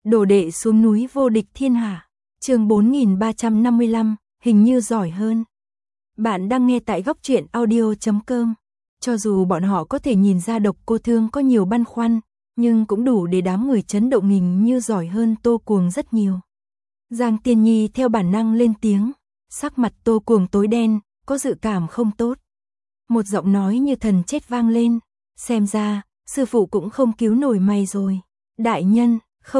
Đồ đệ xuống núi vô địch thiên hạ. Chương 4355, hình như giỏi hơn. Bạn đang nghe tại góc truyện audio.com. Cho dù bọn họ có thể nhìn ra Độc Cô Thương có nhiều băn khoăn, nhưng cũng đủ để đám người chấn động hình như giỏi hơn Tô Cuồng rất nhiều. Giang Tiên Nhi theo bản năng lên tiếng, sắc mặt Tô Cuồng tối đen, có dự cảm không tốt. Một giọng nói như thần chết vang lên, xem ra, sư phụ cũng không cứu nổi mày rồi. Đại nhân,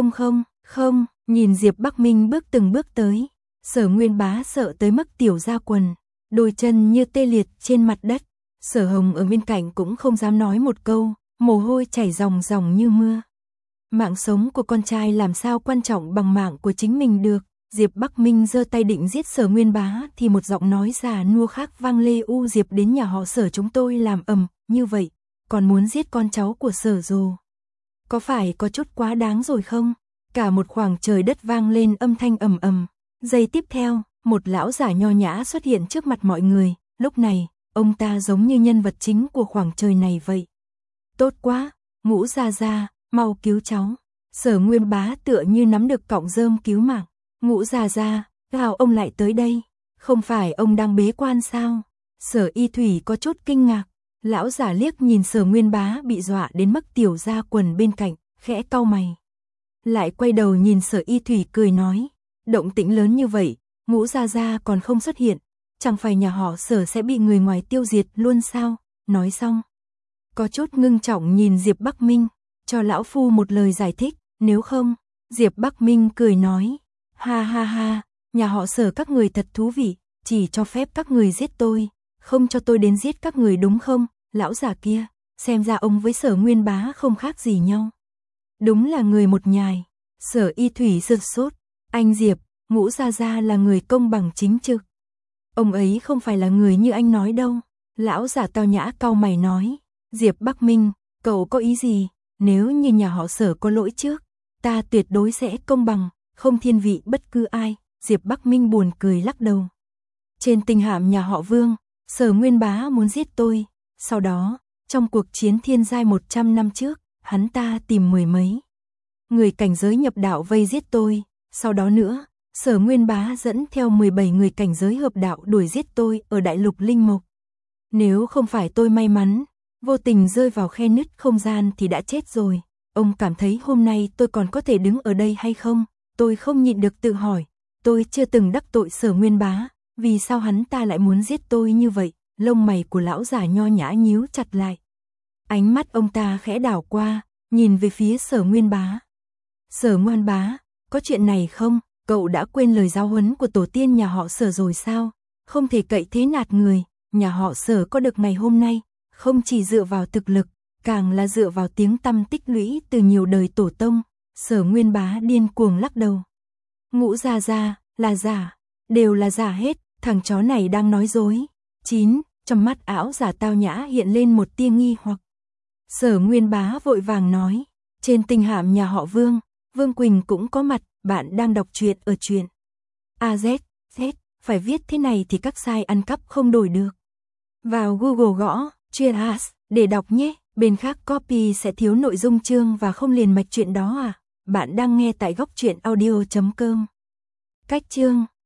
không, nhìn Diệp Bắc Minh bước từng bước tới, Sở Nguyên Bá sợ tới mức tiểu ra quần, đôi chân như tê liệt trên mặt đất. Sở Hồng ở bên cạnh cũng không dám nói một câu, mồ hôi chảy ròng ròng như mưa. Mạng sống của con trai làm sao quan trọng bằng mạng của chính mình được. Diệp Bắc Minh giơ tay định giết Sở Nguyên Bá thì một giọng nói già nua khác vang lê u Diệp đến nhà họ Sở chúng tôi làm ầm, như vậy, còn muốn giết con cháu của Sở Dồ. Có phải có chút quá đáng rồi không? Cả một khoảng trời đất vang lên âm thanh ầm ầm. Giây tiếp theo, một lão giả nho nhã xuất hiện trước mặt mọi người, lúc này, ông ta giống như nhân vật chính của khoảng trời này vậy. Tốt quá, Ngũ gia gia, mau cứu cháu. Sở Nguyên Bá tựa như nắm được cọng rơm cứu mạng. Ngũ gia gia, sao ông lại tới đây? Không phải ông đang bế quan sao? Sở Y Thủy có chút kinh ngạc. Lão giả liếc nhìn Sở Nguyên Bá bị dọa đến mức tiểu ra quần bên cạnh, khẽ cau mày. Lại quay đầu nhìn Sở Y Thủy cười nói, động tĩnh lớn như vậy, Ngũ gia gia còn không xuất hiện, chẳng phải nhà họ Sở sẽ bị người ngoài tiêu diệt luôn sao? Nói xong, có chút ngưng trọng nhìn Diệp Bắc Minh, cho lão phu một lời giải thích, nếu không, Diệp Bắc Minh cười nói, ha, nhà họ Sở các người thật thú vị, chỉ cho phép các người giết tôi, không cho tôi đến giết các người đúng không? Lão già kia, xem ra ông với Sở Nguyên Bá không khác gì nhau. Đúng là người một nhài. Sở Y Thủy sửng sốt, anh Diệp, Ngũ gia gia là người công bằng chính trực. Ông ấy không phải là người như anh nói đâu. Lão giả tao nhã cau mày nói, Diệp Bắc Minh, cậu có ý gì? Nếu như nhà họ Sở có lỗi trước, ta tuyệt đối sẽ công bằng, không thiên vị bất cứ ai. Diệp Bắc Minh buồn cười lắc đầu. Trên tinh hạm nhà họ Vương, Sở Nguyên Bá muốn giết tôi. Sau đó, trong cuộc chiến thiên giai 100 năm trước, hắn ta tìm mười mấy người cảnh giới nhập đạo vây giết tôi. Sau đó nữa, Sở Nguyên Bá dẫn theo 17 người cảnh giới hợp đạo đuổi giết tôi ở Đại Lục Linh Mộc. Nếu không phải tôi may mắn, vô tình rơi vào khe nứt không gian thì đã chết rồi. Ông cảm thấy hôm nay tôi còn có thể đứng ở đây hay không? Tôi không nhịn được tự hỏi, tôi chưa từng đắc tội Sở Nguyên Bá, vì sao hắn ta lại muốn giết tôi như vậy? Lông mày của lão giả nho nhã nhíu chặt lại. Ánh mắt ông ta khẽ đảo qua, nhìn về phía Sở Nguyên Bá. Sở Nguyên Bá, có chuyện này không? Cậu đã quên lời giáo huấn của tổ tiên nhà họ Sở rồi sao? Không thể cậy thế nạt người, nhà họ Sở có được ngày hôm nay, không chỉ dựa vào thực lực, càng là dựa vào tiếng tăm tích lũy từ nhiều đời tổ tông. Sở Nguyên Bá điên cuồng lắc đầu. Ngũ gia gia, là giả, đều là giả hết, thằng chó này đang nói dối. 9. Trong mắt ảo giả tao nhã hiện lên một tia nghi hoặc. Sở Nguyên Bá vội vàng nói, trên tinh hạm nhà họ Vương, Vương Quỳnh cũng có mặt, bạn đang đọc truyện ở truyện AZ, phải viết thế này thì các site ăn cắp không đổi được. Vào Google gõ, truyện AZ, để đọc nhé, bên khác copy sẽ thiếu nội dung chương và không liền mạch chuyện đó à. Bạn đang nghe tại góc truyện audio.com. Cách chương